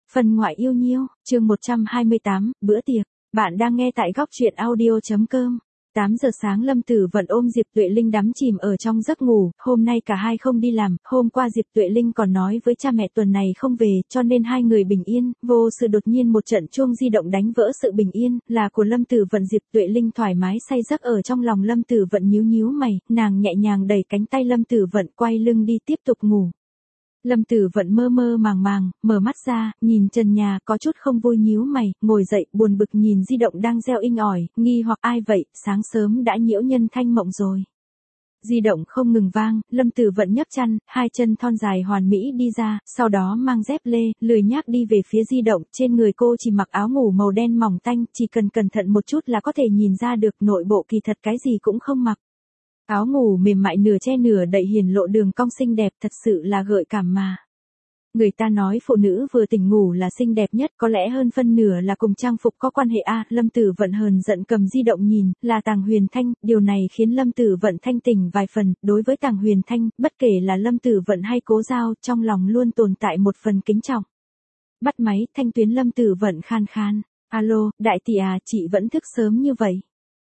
Phần ngoại yêu nhiêu, chương 128, bữa tiệc. Bạn đang nghe tại góc truyện audio.com. 8 giờ sáng Lâm Tử Vận ôm Diệp Tuệ Linh đắm chìm ở trong giấc ngủ, hôm nay cả hai không đi làm, hôm qua Diệp Tuệ Linh còn nói với cha mẹ tuần này không về, cho nên hai người bình yên, vô sự đột nhiên một trận chuông di động đánh vỡ sự bình yên, là của Lâm Tử Vận. Diệp Tuệ Linh thoải mái say giấc ở trong lòng Lâm Tử Vận nhíu nhíu mày, nàng nhẹ nhàng đẩy cánh tay Lâm Tử Vận quay lưng đi tiếp tục ngủ. Lâm Tử Vận mơ mơ màng màng, mở mắt ra, nhìn trần nhà có chút không vui nhíu mày, ngồi dậy buồn bực nhìn di động đang reo inh ỏi, nghi hoặc ai vậy, sáng sớm đã nhiễu nhân thanh mộng rồi. Di động không ngừng vang, Lâm Tử Vận nhấc chăn, hai chân thon dài hoàn mỹ đi ra, sau đó mang dép lê, lười nhác đi về phía di động, trên người cô chỉ mặc áo ngủ màu đen mỏng tanh, chỉ cần cẩn thận một chút là có thể nhìn ra được nội bộ kỳ thật cái gì cũng không mặc. Áo ngủ mềm mại nửa che nửa đậy hiển lộ đường cong xinh đẹp thật sự là gợi cảm mà. Người ta nói phụ nữ vừa tỉnh ngủ là xinh đẹp nhất, có lẽ hơn phân nửa là cùng trang phục có quan hệ a. Lâm Tử Vận hờn giận cầm di động nhìn, là Tàng Huyền Thanh, điều này khiến Lâm Tử Vận thanh tỉnh vài phần, đối với Tàng Huyền Thanh, bất kể là Lâm Tử Vận hay Cố Giao, trong lòng luôn tồn tại một phần kính trọng. Bắt máy, thanh tuyến Lâm Tử Vận khan khan, alo, đại tỷ à, chị vẫn thức sớm như vậy.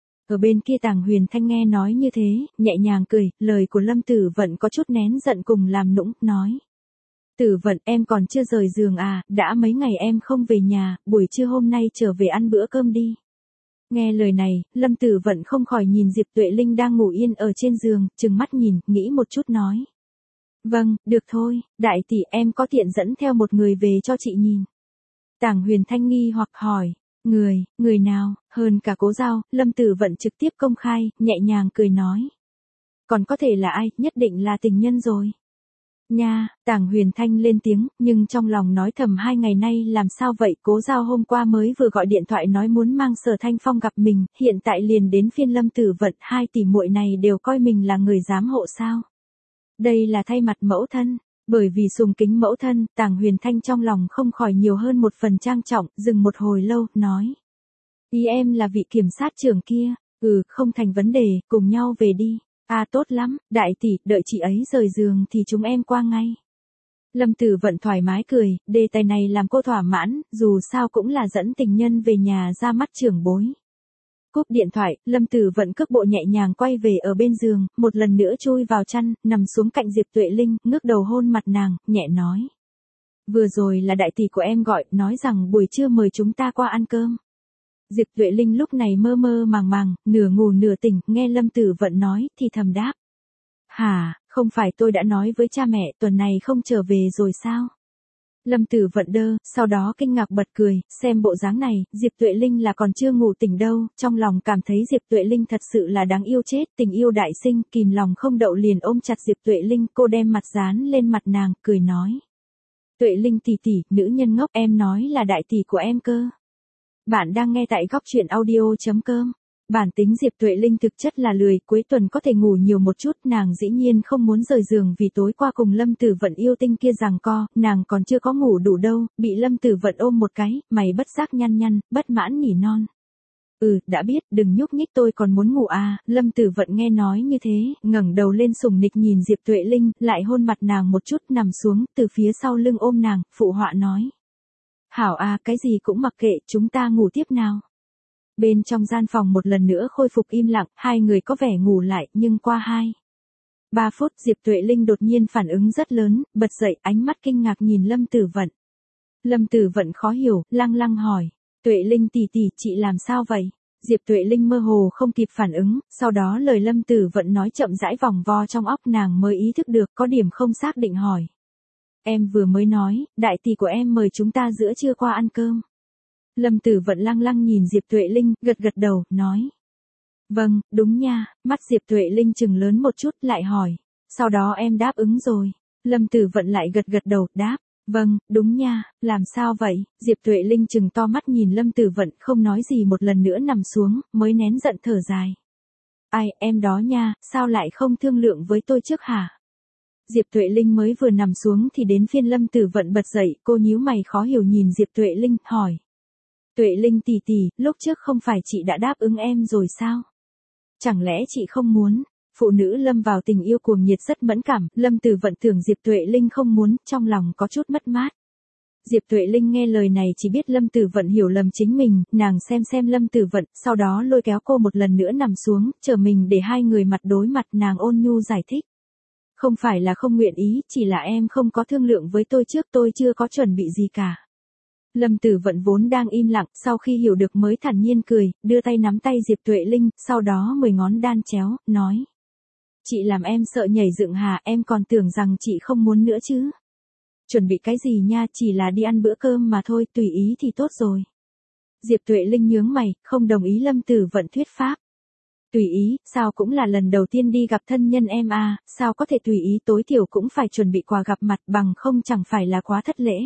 Ở bên kia Tàng Huyền Thanh nghe nói như thế, nhẹ nhàng cười, lời của Lâm Tử Vận có chút nén giận cùng làm nũng, nói. Tử Vận, em còn chưa rời giường à, đã mấy ngày em không về nhà, buổi trưa hôm nay trở về ăn bữa cơm đi. Nghe lời này, Lâm Tử Vận không khỏi nhìn Diệp Tuệ Linh đang ngủ yên ở trên giường, trừng mắt nhìn, nghĩ một chút nói. Vâng, được thôi, đại tỷ em có tiện dẫn theo một người về cho chị nhìn. Tàng Huyền Thanh nghi hoặc hỏi. Người nào, hơn cả Cố Giao, Lâm Tử Vận trực tiếp công khai, nhẹ nhàng cười nói. Còn có thể là ai, nhất định là tình nhân rồi. Nha, Tàng Huyền Thanh lên tiếng, nhưng trong lòng nói thầm 2 ngày nay làm sao vậy, Cố Giao hôm qua mới vừa gọi điện thoại nói muốn mang Sở Thanh Phong gặp mình, hiện tại liền đến phiên Lâm Tử Vận, hai tỷ muội này đều coi mình là người giám hộ sao. Đây là thay mặt mẫu thân. Bởi vì sùng kính mẫu thân, Tàng Huyền Thanh trong lòng không khỏi nhiều hơn một phần trang trọng, dừng một hồi lâu, nói. Ý em là vị kiểm sát trưởng kia, không thành vấn đề, cùng nhau về đi. À tốt lắm, đại tỷ, đợi chị ấy rời giường thì chúng em qua ngay. Lâm Tử Vận thoải mái cười, đề tài này làm cô thỏa mãn, dù sao cũng là dẫn tình nhân về nhà ra mắt trưởng bối. Cúp điện thoại, Lâm Tử Vận cước bộ nhẹ nhàng quay về ở bên giường, một lần nữa chui vào chăn, nằm xuống cạnh Diệp Tuệ Linh, ngước đầu hôn mặt nàng, nhẹ nói. Vừa rồi là đại tỷ của em gọi, nói rằng buổi trưa mời chúng ta qua ăn cơm. Diệp Tuệ Linh lúc này mơ mơ màng màng, nửa ngủ nửa tỉnh, nghe Lâm Tử Vận nói, thì thầm đáp. Hả, không phải tôi đã nói với cha mẹ tuần này không trở về rồi sao? Lâm Tử Vận đơ, sau đó kinh ngạc bật cười, xem bộ dáng này, Diệp Tuệ Linh là còn chưa ngủ tỉnh đâu, trong lòng cảm thấy Diệp Tuệ Linh thật sự là đáng yêu chết, tình yêu đại sinh, kìm lòng không đậu liền ôm chặt Diệp Tuệ Linh, cô đem mặt dán lên mặt nàng, cười nói. Tuệ Linh tỷ tỷ, nữ nhân ngốc, em nói là đại tỷ của em cơ. Bạn đang nghe tại góc truyện audio.com. Bản tính Diệp Tuệ Linh thực chất là lười, cuối tuần có thể ngủ nhiều một chút, nàng dĩ nhiên không muốn rời giường vì tối qua cùng Lâm Tử Vận yêu tinh kia giằng co, nàng còn chưa có ngủ đủ đâu, bị Lâm Tử Vận ôm một cái, mày bất giác nhăn nhăn, bất mãn nỉ non. Đã biết, đừng nhúc nhích tôi còn muốn ngủ à, Lâm Tử Vận nghe nói như thế, ngẩng đầu lên sùng nịch nhìn Diệp Tuệ Linh, lại hôn mặt nàng một chút nằm xuống, từ phía sau lưng ôm nàng, phụ họa nói. Hảo à, cái gì cũng mặc kệ, chúng ta ngủ tiếp nào. Bên trong gian phòng một lần nữa khôi phục im lặng, hai người có vẻ ngủ lại, nhưng qua 2-3 phút Diệp Tuệ Linh đột nhiên phản ứng rất lớn, bật dậy, ánh mắt kinh ngạc nhìn Lâm Tử Vận. Lâm Tử Vận khó hiểu, lăng lăng hỏi, Tuệ Linh tỷ tỷ, chị làm sao vậy? Diệp Tuệ Linh mơ hồ không kịp phản ứng, sau đó lời Lâm Tử Vận nói chậm rãi vòng vo trong óc nàng mới ý thức được, có điểm không xác định hỏi. Em vừa mới nói, đại tỷ của em mời chúng ta giữa trưa qua ăn cơm. Lâm Tử Vận lăng lăng nhìn Diệp Tuệ Linh, gật gật đầu, nói. Vâng, đúng nha, mắt Diệp Tuệ Linh chừng lớn một chút, lại hỏi. Sau đó em đáp ứng rồi. Lâm Tử Vận lại gật gật đầu, đáp. Vâng, đúng nha, làm sao vậy? Diệp Tuệ Linh chừng to mắt nhìn Lâm Tử Vận, không nói gì một lần nữa nằm xuống, mới nén giận thở dài. Ai, em đó nha, sao lại không thương lượng với tôi trước hả? Diệp Tuệ Linh mới vừa nằm xuống thì đến phiên Lâm Tử Vận bật dậy, cô nhíu mày khó hiểu nhìn Diệp Tuệ Linh, hỏi. Tuệ Linh tỷ tỷ, lúc trước không phải chị đã đáp ứng em rồi sao? Chẳng lẽ chị không muốn? Phụ nữ lâm vào tình yêu cuồng nhiệt rất mẫn cảm, Lâm Tử Vận tưởng Diệp Tuệ Linh không muốn, trong lòng có chút mất mát. Diệp Tuệ Linh nghe lời này chỉ biết Lâm Tử Vận hiểu lầm chính mình, nàng xem Lâm Tử Vận, sau đó lôi kéo cô một lần nữa nằm xuống, chờ mình để hai người mặt đối mặt, nàng ôn nhu giải thích. Không phải là không nguyện ý, chỉ là em không có thương lượng với tôi trước, tôi chưa có chuẩn bị gì cả. Lâm Tử Vận vốn đang im lặng, sau khi hiểu được mới thản nhiên cười, đưa tay nắm tay Diệp Tuệ Linh, sau đó 10 ngón đan chéo, nói. Chị làm em sợ nhảy dựng hả, em còn tưởng rằng chị không muốn nữa chứ. Chuẩn bị cái gì nha, chỉ là đi ăn bữa cơm mà thôi, tùy ý thì tốt rồi. Diệp Tuệ Linh nhướng mày, không đồng ý Lâm Tử Vận thuyết pháp. Tùy ý, sao cũng là lần đầu tiên đi gặp thân nhân em à, sao có thể tùy ý, tối thiểu cũng phải chuẩn bị quà gặp mặt, bằng không chẳng phải là quá thất lễ.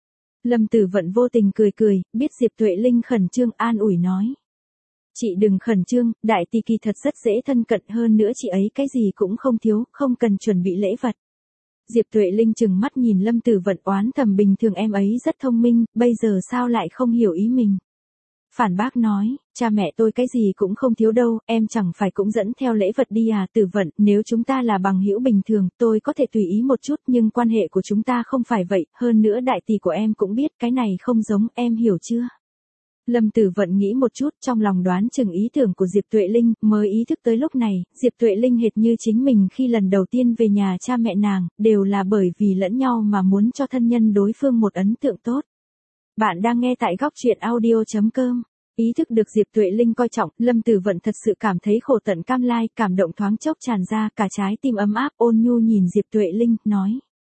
Lâm Tử Vận vô tình cười, biết Diệp Tuệ Linh khẩn trương an ủi nói. Chị đừng khẩn trương, đại tỷ kỳ thật rất dễ thân cận, hơn nữa chị ấy cái gì cũng không thiếu, không cần chuẩn bị lễ vật. Diệp Tuệ Linh chừng mắt nhìn Lâm Tử Vận oán thầm, bình thường em ấy rất thông minh, bây giờ sao lại không hiểu ý mình. Phản bác nói, cha mẹ tôi cái gì cũng không thiếu đâu, em chẳng phải cũng dẫn theo lễ vật đi à. Tử Vận, nếu chúng ta là bằng hữu bình thường, tôi có thể tùy ý một chút, nhưng quan hệ của chúng ta không phải vậy, hơn nữa đại tỷ của em cũng biết cái này không giống, em hiểu chưa? Lâm Tử Vận nghĩ một chút, trong lòng đoán chừng ý tưởng của Diệp Tuệ Linh, mới ý thức tới lúc này, Diệp Tuệ Linh hệt như chính mình khi lần đầu tiên về nhà cha mẹ nàng, đều là bởi vì lẫn nhau mà muốn cho thân nhân đối phương một ấn tượng tốt. Bạn đang nghe tại góc truyện audio.com. Ý thức được Diệp Tuệ Linh coi trọng, Lâm Tử Vận thật sự cảm thấy khổ tận cam lai, cảm động thoáng chốc tràn ra, cả trái tim ấm áp, ôn nhu nhìn Diệp Tuệ Linh, nói.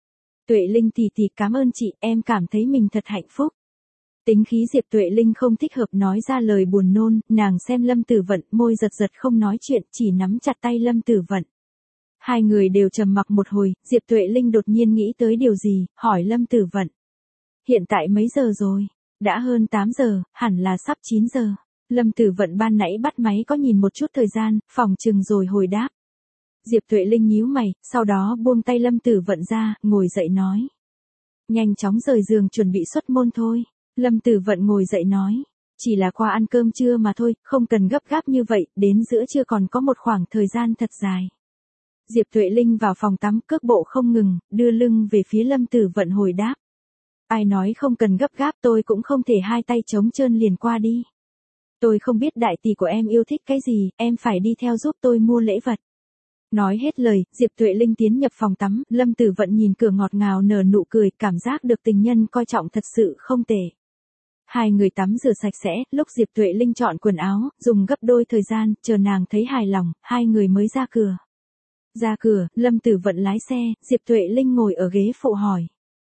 Tuệ Linh tỷ tỷ cảm ơn chị, em cảm thấy mình thật hạnh phúc. Tính khí Diệp Tuệ Linh không thích hợp nói ra lời buồn nôn, nàng xem Lâm Tử Vận, môi giật không nói chuyện, chỉ nắm chặt tay Lâm Tử Vận. Hai người đều trầm mặc một hồi, Diệp Tuệ Linh đột nhiên nghĩ tới điều gì, hỏi Lâm Tử Vận. Hiện tại mấy giờ rồi? Đã hơn 8 giờ, hẳn là sắp 9 giờ. Lâm Tử Vận ban nãy bắt máy có nhìn một chút thời gian, phòng chừng rồi hồi đáp. Diệp Tuệ Linh nhíu mày, sau đó buông tay Lâm Tử Vận ra, ngồi dậy nói. Nhanh chóng rời giường chuẩn bị xuất môn thôi. Lâm Tử Vận ngồi dậy nói. Chỉ là qua ăn cơm trưa mà thôi, không cần gấp gáp như vậy, đến giữa trưa còn có một khoảng thời gian thật dài. Diệp Tuệ Linh vào phòng tắm, cước bộ không ngừng, đưa lưng về phía Lâm Tử Vận hồi đáp. Ai nói không cần gấp gáp, tôi cũng không thể hai tay trống trơn liền qua đi. Tôi không biết đại tỷ của em yêu thích cái gì, em phải đi theo giúp tôi mua lễ vật. Nói hết lời, Diệp Tuệ Linh tiến nhập phòng tắm, Lâm Tử Vận nhìn cửa ngọt ngào nở nụ cười, cảm giác được tình nhân coi trọng thật sự không tệ. Hai người tắm rửa sạch sẽ, lúc Diệp Tuệ Linh chọn quần áo, dùng gấp đôi thời gian, chờ nàng thấy hài lòng, hai người mới ra cửa. Ra cửa, Lâm Tử Vận lái xe, Diệp Tuệ Linh ngồi ở ghế phụ hỏi.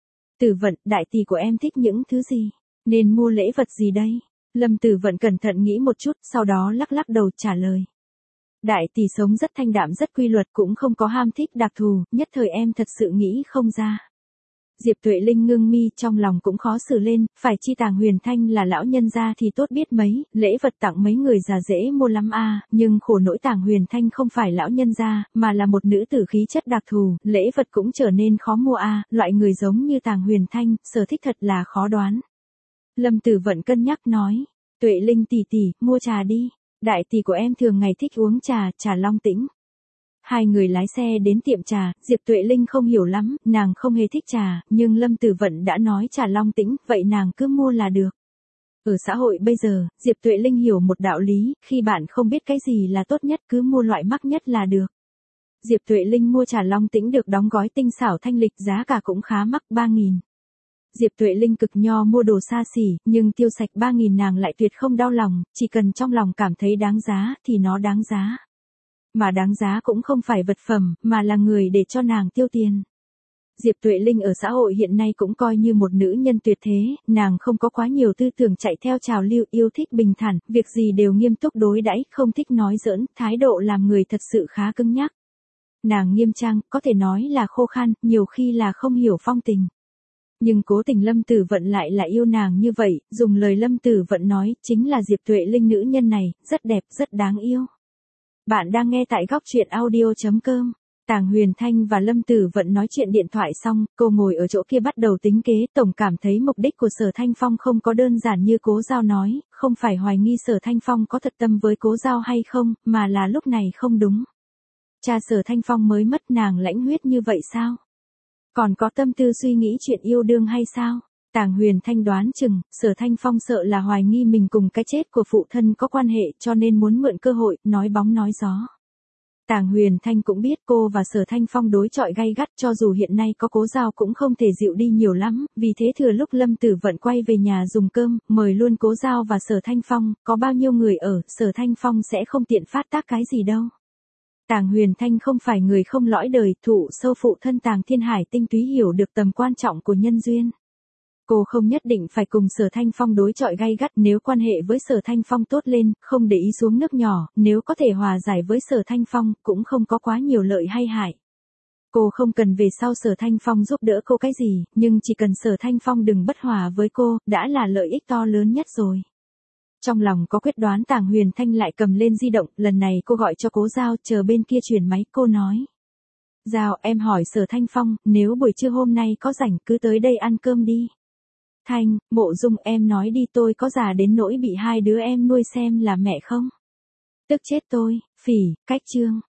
Tử Vận, đại tỷ của em thích những thứ gì? Nên mua lễ vật gì đây? Lâm Tử Vận cẩn thận nghĩ một chút, sau đó lắc đầu trả lời. Đại tỷ sống rất thanh đạm rất quy luật, cũng không có ham thích đặc thù, nhất thời em thật sự nghĩ không ra. Diệp Tuệ Linh ngưng mi, trong lòng cũng khó xử lên, phải chi Tàng Huyền Thanh là lão nhân gia thì tốt biết mấy, lễ vật tặng mấy người già dễ mua lắm a, nhưng khổ nỗi Tàng Huyền Thanh không phải lão nhân gia, mà là một nữ tử khí chất đặc thù, lễ vật cũng trở nên khó mua a, loại người giống như Tàng Huyền Thanh, sở thích thật là khó đoán. Lâm Tử Vận cân nhắc nói, Tuệ Linh tỷ tỷ, mua trà đi, đại tỷ của em thường ngày thích uống trà Long Tĩnh. Hai người lái xe đến tiệm trà, Diệp Tuệ Linh không hiểu lắm, nàng không hề thích trà, nhưng Lâm Tử Vận đã nói trà Long Tĩnh, vậy nàng cứ mua là được. Ở xã hội bây giờ, Diệp Tuệ Linh hiểu một đạo lý, khi bạn không biết cái gì là tốt nhất cứ mua loại mắc nhất là được. Diệp Tuệ Linh mua trà Long Tĩnh được đóng gói tinh xảo thanh lịch, giá cả cũng khá mắc, 3.000. Diệp Tuệ Linh cực nho mua đồ xa xỉ, nhưng tiêu sạch 3.000 nàng lại tuyệt không đau lòng, chỉ cần trong lòng cảm thấy đáng giá thì nó đáng giá. Mà đáng giá cũng không phải vật phẩm, mà là người để cho nàng tiêu tiền. Diệp Tuệ Linh ở xã hội hiện nay cũng coi như một nữ nhân tuyệt thế, nàng không có quá nhiều tư tưởng chạy theo trào lưu, yêu thích bình thản, việc gì đều nghiêm túc đối đãi, không thích nói giỡn, thái độ làm người thật sự khá cứng nhắc. Nàng nghiêm trang, có thể nói là khô khan, nhiều khi là không hiểu phong tình. Nhưng cố tình Lâm Tử Vận lại là yêu nàng như vậy, dùng lời Lâm Tử Vận nói, chính là Diệp Tuệ Linh nữ nhân này, rất đẹp, rất đáng yêu. Bạn đang nghe tại góc truyện audio.com. Tàng Huyền Thanh và Lâm Tử Vận nói chuyện điện thoại xong, cô ngồi ở chỗ kia bắt đầu tính kế, tổng cảm thấy mục đích của Sở Thanh Phong không có đơn giản như Cố Giao nói, không phải hoài nghi Sở Thanh Phong có thật tâm với Cố Giao hay không, mà là lúc này không đúng. Cha Sở Thanh Phong mới mất, nàng lãnh huyết như vậy sao? Còn có tâm tư suy nghĩ chuyện yêu đương hay sao? Tàng Huyền Thanh đoán chừng, Sở Thanh Phong sợ là hoài nghi mình cùng cái chết của phụ thân có quan hệ cho nên muốn mượn cơ hội, nói bóng nói gió. Tàng Huyền Thanh cũng biết cô và Sở Thanh Phong đối chọi gay gắt cho dù hiện nay có Cố Giao cũng không thể dịu đi nhiều lắm, vì thế thừa lúc Lâm Tử Vận quay về nhà dùng cơm, mời luôn Cố Giao và Sở Thanh Phong, có bao nhiêu người ở, Sở Thanh Phong sẽ không tiện phát tác cái gì đâu. Tàng Huyền Thanh không phải người không lõi đời, thụ sâu phụ thân Tàng Thiên Hải tinh túy hiểu được tầm quan trọng của nhân duyên. Cô không nhất định phải cùng Sở Thanh Phong đối chọi gay gắt, nếu quan hệ với Sở Thanh Phong tốt lên, không để ý xuống nước nhỏ, nếu có thể hòa giải với Sở Thanh Phong, cũng không có quá nhiều lợi hay hại. Cô không cần về sau Sở Thanh Phong giúp đỡ cô cái gì, nhưng chỉ cần Sở Thanh Phong đừng bất hòa với cô, đã là lợi ích to lớn nhất rồi. Trong lòng có quyết đoán, Tàng Huyền Thanh lại cầm lên di động, lần này cô gọi cho Cố Giao, chờ bên kia chuyển máy, cô nói. Giao, em hỏi Sở Thanh Phong, nếu buổi trưa hôm nay có rảnh cứ tới đây ăn cơm đi. Thanh, Mộ Dung, em nói đi, tôi có già đến nỗi bị hai đứa em nuôi xem là mẹ không? Tức chết tôi, Phỉ, Cách Trương.